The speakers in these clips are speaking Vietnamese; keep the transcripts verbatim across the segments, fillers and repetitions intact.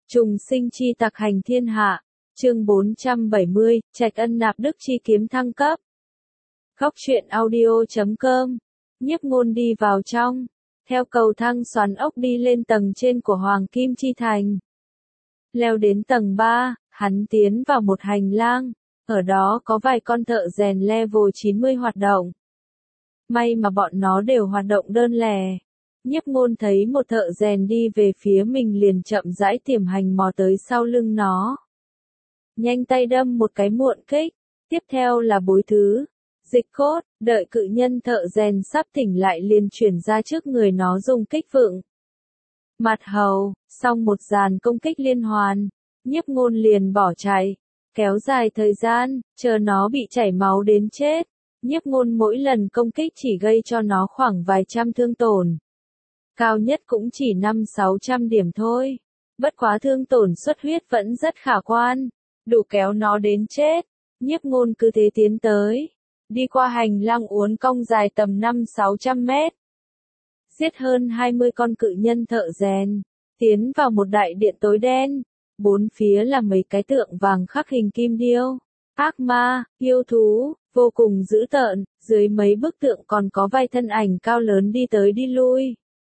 Trùng sinh chi tặc hành thiên hạ, chương bốn trăm bảy mươi, Trạch Ân nạp đức chi kiếm thăng cấp. Góc truyện audio chấm com, Nhiếp Ngôn đi vào trong, theo cầu thang xoắn ốc đi lên tầng trên của Hoàng Kim Chi Thành. Leo đến tầng ba, hắn tiến vào một hành lang, ở đó có vài con thợ rèn level chín mươi hoạt động. May mà bọn nó đều hoạt động đơn lẻ. Nhiếp Ngôn thấy một thợ rèn đi về phía mình liền chậm rãi tiềm hành mò tới sau lưng nó. Nhanh tay đâm một cái muộn kích, tiếp theo là bối thứ, dịch cốt, đợi cự nhân thợ rèn sắp tỉnh lại liền chuyển ra trước người nó dùng kích vựng. Mặt hầu, xong một dàn công kích liên hoàn, Nhiếp Ngôn liền bỏ chạy, kéo dài thời gian, chờ nó bị chảy máu đến chết. Nhiếp Ngôn mỗi lần công kích chỉ gây cho nó khoảng vài trăm thương tổn. Cao nhất cũng chỉ năm sáu trăm điểm thôi. Bất quá thương tổn xuất huyết vẫn rất khả quan, đủ kéo nó đến chết. Nhiếp Ngôn cứ thế tiến tới, đi qua hành lang uốn cong dài tầm năm sáu trăm mét. Giết hơn hai mươi con cự nhân thợ rèn, tiến vào một đại điện tối đen, bốn phía là mấy cái tượng vàng khắc hình kim điêu, ác ma, yêu thú, vô cùng dữ tợn, dưới mấy bức tượng còn có vài thân ảnh cao lớn đi tới đi lui.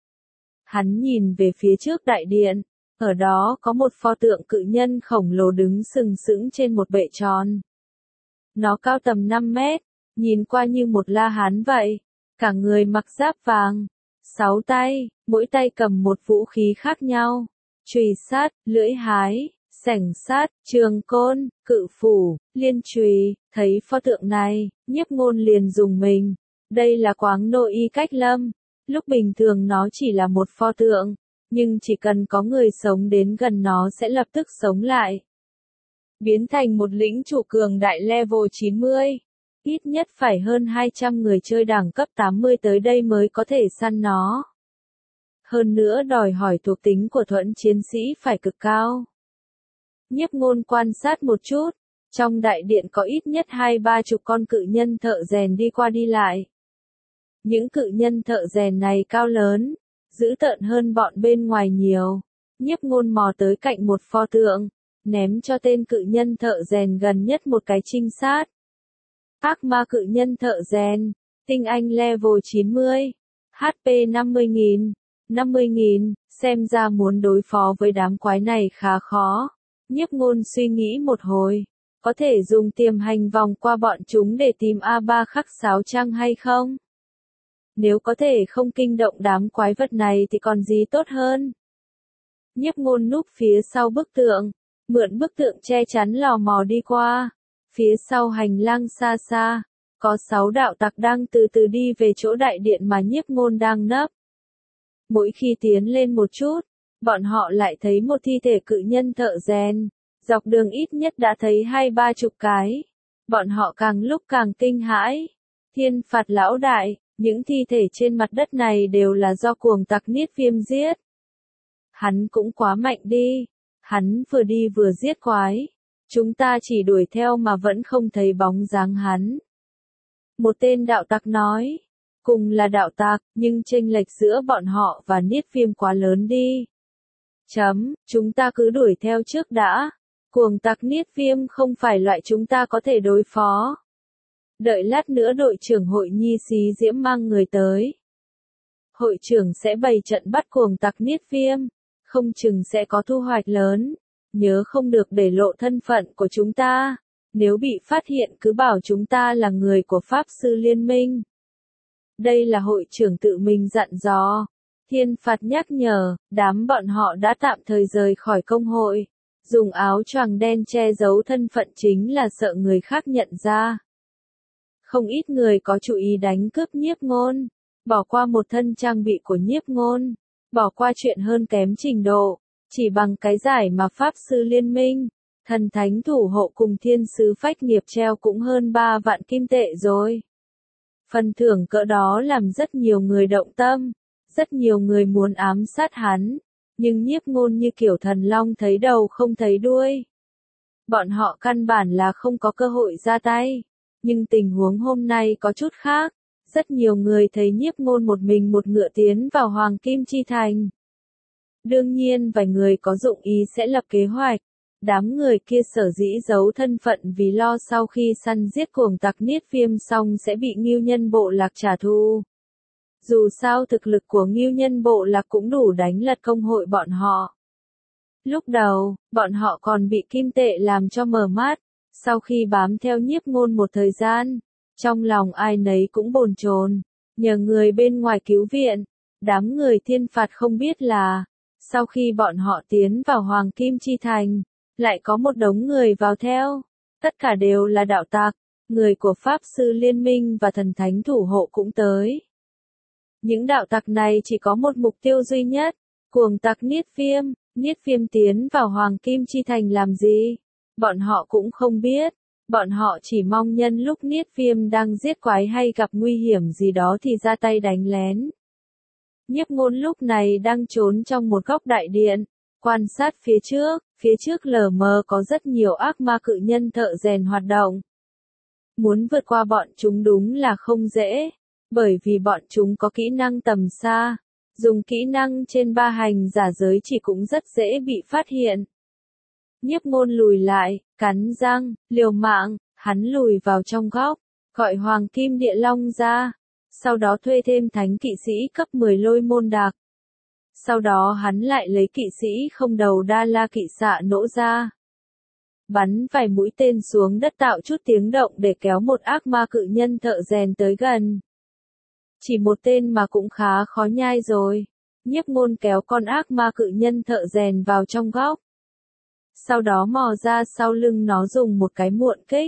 Hắn nhìn về phía trước đại điện, ở đó có một pho tượng cự nhân khổng lồ đứng sừng sững trên một bệ tròn. Nó cao tầm năm mét, nhìn qua như một la hán vậy, cả người mặc giáp vàng, sáu tay, mỗi tay cầm một vũ khí khác nhau, chùy sắt, lưỡi hái, sẻng sắt, trường côn, cự phủ, liên chùy. Thấy pho tượng này, Nhiếp Ngôn liền dùng mình, đây là Quáng Nô Y Cách Lâm. Lúc bình thường nó chỉ là một pho tượng, nhưng chỉ cần có người sống đến gần nó sẽ lập tức sống lại. Biến thành một lĩnh chủ cường đại level chín mươi. Ít nhất phải hơn hai trăm người chơi đẳng cấp tám mươi tới đây mới có thể săn nó. Hơn nữa đòi hỏi thuộc tính của thuẫn chiến sĩ phải cực cao. Nhiếp Ngôn quan sát một chút, trong đại điện có ít nhất hai ba chục con cự nhân thợ rèn đi qua đi lại. Những cự nhân thợ rèn này cao lớn, dữ tợn hơn bọn bên ngoài nhiều. Nhiếp Ngôn mò tới cạnh một pho tượng, ném cho tên cự nhân thợ rèn gần nhất một cái trinh sát. Ác ma cự nhân thợ rèn, tinh anh level chín mươi, hát pê năm mươi nghìn, năm mươi nghìn, xem ra muốn đối phó với đám quái này khá khó. Nhiếp Ngôn suy nghĩ một hồi, có thể dùng tiềm hành vòng qua bọn chúng để tìm A ba khắc sáo chăng hay không? Nếu có thể không kinh động đám quái vật này thì còn gì tốt hơn. Nhiếp Ngôn núp phía sau bức tượng, mượn bức tượng che chắn lò mò đi qua. Phía sau hành lang xa xa, có sáu đạo tặc đang từ từ đi về chỗ đại điện mà Nhiếp Ngôn đang nấp. Mỗi khi tiến lên một chút, bọn họ lại thấy một thi thể cự nhân thợ rèn, dọc đường ít nhất đã thấy hai ba chục cái. Bọn họ càng lúc càng kinh hãi. Thiên phạt lão đại, những thi thể trên mặt đất này đều là do cuồng tặc Niết Viêm giết. Hắn cũng quá mạnh đi, hắn vừa đi vừa giết quái. Chúng ta chỉ đuổi theo mà vẫn không thấy bóng dáng hắn. Một tên đạo tặc nói, cùng là đạo tặc, nhưng chênh lệch giữa bọn họ và Niết Viêm quá lớn đi. Chấm, chúng ta cứ đuổi theo trước đã. Cuồng tặc Niết Viêm không phải loại chúng ta có thể đối phó. Đợi lát nữa đội trưởng hội Nhi Xí Diễm mang người tới. Hội trưởng sẽ bày trận bắt cuồng tặc Niết Viêm, không chừng sẽ có thu hoạch lớn. Nhớ không được để lộ thân phận của chúng ta. Nếu bị phát hiện cứ bảo chúng ta là người của Pháp Sư Liên minh. Đây là hội trưởng tự mình dặn dò. Thiên phạt nhắc nhở, đám bọn họ đã tạm thời rời khỏi công hội. Dùng áo choàng đen che giấu thân phận chính là sợ người khác nhận ra. Không ít người có chú ý đánh cướp Nhiếp Ngôn. Bỏ qua một thân trang bị của Nhiếp Ngôn. Bỏ qua chuyện hơn kém trình độ. Chỉ bằng cái giải mà Pháp Sư Liên minh, thần thánh thủ hộ cùng thiên sứ phách nghiệp treo cũng hơn ba vạn kim tệ rồi. Phần thưởng cỡ đó làm rất nhiều người động tâm, rất nhiều người muốn ám sát hắn, nhưng Nhiếp Ngôn như kiểu thần long thấy đầu không thấy đuôi. Bọn họ căn bản là không có cơ hội ra tay, nhưng tình huống hôm nay có chút khác, rất nhiều người thấy Nhiếp Ngôn một mình một ngựa tiến vào Hoàng Kim Chi Thành. Đương nhiên vài người có dụng ý sẽ lập kế hoạch. Đám người kia sở dĩ giấu thân phận vì lo sau khi săn giết cuồng tặc Niết Viêm xong sẽ bị Ngưu Nhân Bộ Lạc trả thù. Dù sao thực lực của Ngưu Nhân Bộ Lạc cũng đủ đánh lật công hội bọn họ. Lúc đầu, bọn họ còn bị kim tệ làm cho mờ mắt, sau khi bám theo Nhiếp Ngôn một thời gian, trong lòng ai nấy cũng bồn chồn, nhờ người bên ngoài cứu viện. Đám người thiên phạt không biết là, sau khi bọn họ tiến vào Hoàng Kim Chi Thành, lại có một đống người vào theo, tất cả đều là đạo tặc, người của Pháp Sư Liên Minh và Thần Thánh Thủ Hộ cũng tới. Những đạo tặc này chỉ có một mục tiêu duy nhất, cuồng tặc Niết Viêm. Niết Viêm tiến vào Hoàng Kim Chi Thành làm gì? Bọn họ cũng không biết, bọn họ chỉ mong nhân lúc Niết Viêm đang giết quái hay gặp nguy hiểm gì đó thì ra tay đánh lén. Nhiếp Ngôn lúc này đang trốn trong một góc đại điện, quan sát phía trước, phía trước lờ mờ có rất nhiều ác ma cự nhân thợ rèn hoạt động. Muốn vượt qua bọn chúng đúng là không dễ, bởi vì bọn chúng có kỹ năng tầm xa, dùng kỹ năng trên ba hành giả giới chỉ cũng rất dễ bị phát hiện. Nhiếp Ngôn lùi lại, cắn răng, liều mạng, hắn lùi vào trong góc, gọi Hoàng Kim Địa Long ra, sau đó thuê thêm thánh kỵ sĩ cấp mười Lôi Môn Đặc. Sau đó hắn lại lấy kỵ sĩ không đầu Đa La Kỵ Xạ nỗ ra. Bắn vài mũi tên xuống đất tạo chút tiếng động để kéo một ác ma cự nhân thợ rèn tới gần. Chỉ một tên mà cũng khá khó nhai rồi. Nhiếp Ngôn kéo con ác ma cự nhân thợ rèn vào trong góc. Sau đó mò ra sau lưng nó dùng một cái muộn kích.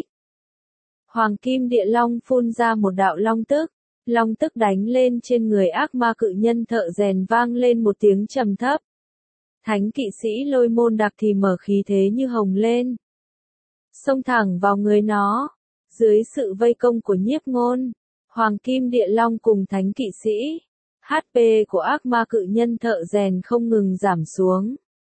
Hoàng Kim Địa Long phun ra một đạo long tức. Long tức đánh lên trên người ác ma cự nhân thợ rèn vang lên một tiếng trầm thấp. Thánh kỵ sĩ Lôi Môn Đặc thì mở khí thế như hồng lên. Xông thẳng vào người nó. Dưới sự vây công của Nhiếp Ngôn, Hoàng Kim Địa Long cùng thánh kỵ sĩ, hát pê của ác ma cự nhân thợ rèn không ngừng giảm xuống.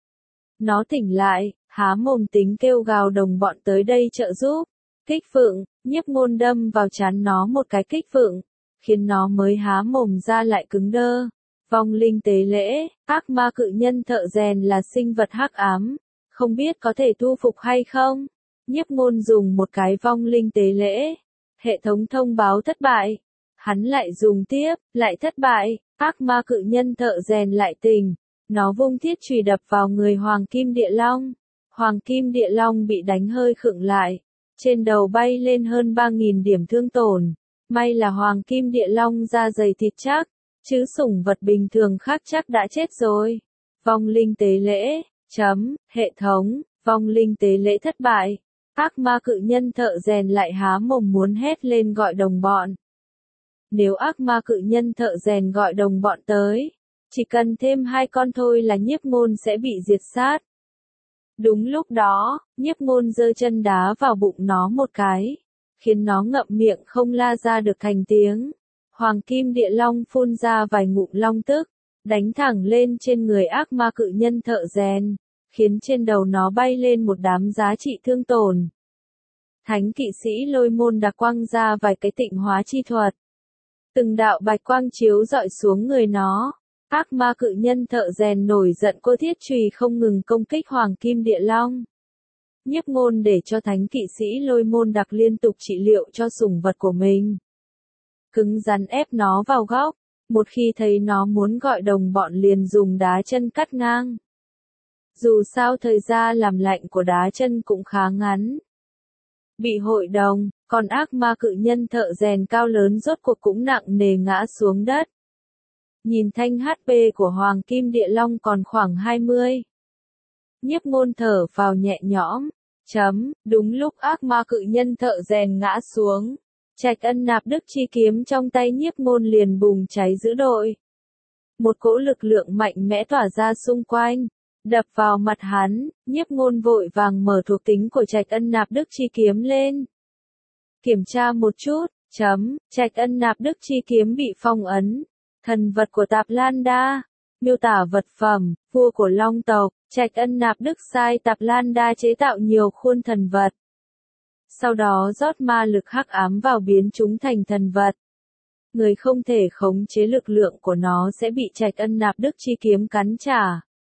Nó tỉnh lại, há mồm tính kêu gào đồng bọn tới đây trợ giúp. Kích phượng, Nhiếp Ngôn đâm vào trán nó một cái kích phượng, khiến nó mới há mồm ra lại cứng đơ. Vong linh tế lễ, ác ma cự nhân thợ rèn là sinh vật hắc ám, không biết có thể thu phục hay không. Nhiếp Ngôn dùng một cái vong linh tế lễ, hệ thống thông báo thất bại. Hắn lại dùng tiếp, lại thất bại, ác ma cự nhân thợ rèn lại tỉnh, nó vung thiết chùy đập vào người Hoàng Kim Địa Long. Hoàng Kim Địa Long bị đánh hơi khựng lại, trên đầu bay lên hơn ba nghìn điểm thương tổn. May là Hoàng Kim Địa Long da dày thịt chắc, chứ sủng vật bình thường khác chắc đã chết rồi. Vong linh tế lễ, chấm, hệ thống, vong linh tế lễ thất bại. Ác ma cự nhân thợ rèn lại há mồm muốn hét lên gọi đồng bọn. Nếu ác ma cự nhân thợ rèn gọi đồng bọn tới, chỉ cần thêm hai con thôi là Nhiếp Ngôn sẽ bị diệt sát. Đúng lúc đó, Nhiếp Ngôn giơ chân đá vào bụng nó một cái, khiến nó ngậm miệng không la ra được thành tiếng. Hoàng Kim Địa Long phun ra vài ngụm long tức, đánh thẳng lên trên người ác ma cự nhân thợ rèn, khiến trên đầu nó bay lên một đám giá trị thương tổn. Thánh kỵ sĩ Lôi Môn Đặc quăng ra vài cái tịnh hóa chi thuật. Từng đạo bạch quang chiếu rọi xuống người nó. Ác ma cự nhân thợ rèn nổi giận cô thiết chùy không ngừng công kích Hoàng Kim Địa Long. Nhiếp Ngôn để cho thánh kỵ sĩ Lôi Môn Đặc liên tục trị liệu cho sủng vật của mình. Cứng rắn ép nó vào góc, một khi thấy nó muốn gọi đồng bọn liền dùng đá chân cắt ngang. Dù sao thời gian làm lạnh của đá chân cũng khá ngắn. Bị hội đồng, còn ác ma cự nhân thợ rèn cao lớn rốt cuộc cũng nặng nề ngã xuống đất. Nhìn thanh hát pê của Hoàng Kim Địa Long còn khoảng hai mươi. Nhiếp Ngôn thở vào nhẹ nhõm. Chấm, đúng lúc ác ma cự nhân thợ rèn ngã xuống. Trạch Ân Nạp Đức chi kiếm trong tay Nhiếp Ngôn liền bùng cháy dữ dội. Một cỗ lực lượng mạnh mẽ tỏa ra xung quanh, đập vào mặt hắn. Nhiếp Ngôn vội vàng mở thuộc tính của Trạch Ân Nạp Đức chi kiếm lên. Kiểm tra một chút, chấm, Trạch Ân Nạp Đức chi kiếm bị phong ấn. Thần vật của Tạp Lan Đa, miêu tả vật phẩm, vua của Long tộc, Trạch Ân Nạp Đức sai Tạp Lan Đa chế tạo nhiều khuôn thần vật. Sau đó rót ma lực hắc ám vào biến chúng thành thần vật. Người không thể khống chế lực lượng của nó sẽ bị Trạch Ân Nạp Đức chi kiếm cắn trả.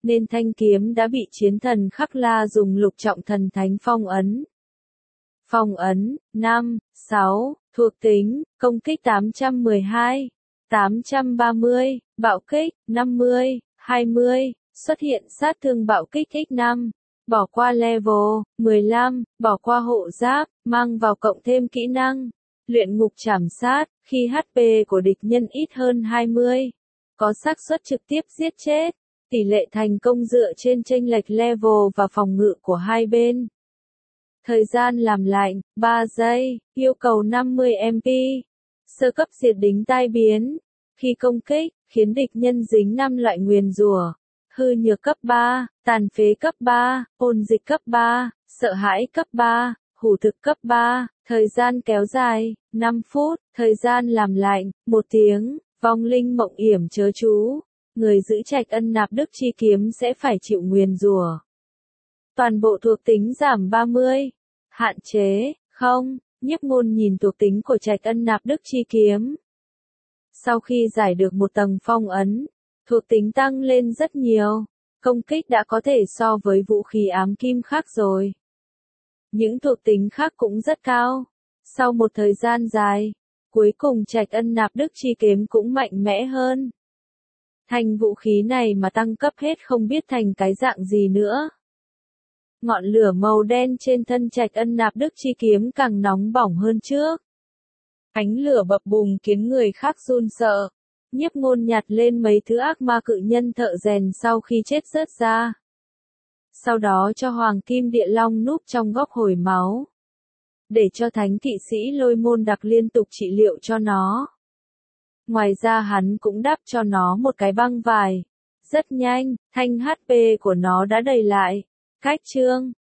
nên thanh kiếm đã bị chiến thần Khắc La dùng lục trọng thần thánh phong ấn. Phong ấn, năm, sáu, thuộc tính, công kích tám trăm mười hai, tám trăm ba mươi, bạo kích, năm mươi, hai mươi, xuất hiện sát thương bạo kích nhân năm, bỏ qua level, mười lăm, bỏ qua hộ giáp, mang vào cộng thêm kỹ năng, luyện ngục trảm sát, khi hát pê của địch nhân ít hơn hai mươi, có xác suất trực tiếp giết chết, tỷ lệ thành công dựa trên chênh lệch level và phòng ngự của hai bên. Thời gian làm lạnh, ba giây, yêu cầu năm mươi em pê. Sơ cấp diệt đính tai biến. Khi công kích, khiến địch nhân dính năm loại nguyền rủa. Hư nhược cấp ba, tàn phế cấp ba, ôn dịch cấp ba, sợ hãi cấp ba, hủ thực cấp ba. Thời gian kéo dài, năm phút. Thời gian làm lạnh, một tiếng. Vong linh mộng yểm chớ chú. Người giữ trạch ân nạp đức chi kiếm sẽ phải chịu nguyền rủa. Toàn bộ thuộc tính giảm ba mươi. Hạn chế, không, Nhiếp Ngôn nhìn thuộc tính của trạch ân nạp đức chi kiếm. Sau khi giải được một tầng phong ấn, thuộc tính tăng lên rất nhiều, công kích đã có thể so với vũ khí ám kim khác rồi. Những thuộc tính khác cũng rất cao. Sau một thời gian dài, cuối cùng trạch ân nạp đức chi kiếm cũng mạnh mẽ hơn. Thành vũ khí này mà tăng cấp hết không biết thành cái dạng gì nữa. Ngọn lửa màu đen trên thân trạch ân nạp đức chi kiếm càng nóng bỏng hơn trước. Ánh lửa bập bùng khiến người khác run sợ. Nhiếp Ngôn nhặt lên mấy thứ ác ma cự nhân thợ rèn sau khi chết rớt ra. Sau đó cho Hoàng Kim Địa Long núp trong góc hồi máu. Để cho thánh kỵ sĩ Lôi Môn Đặc liên tục trị liệu cho nó. Ngoài ra hắn cũng đắp cho nó một cái băng vải. Rất nhanh, thanh hát pê của nó đã đầy lại. Cách chương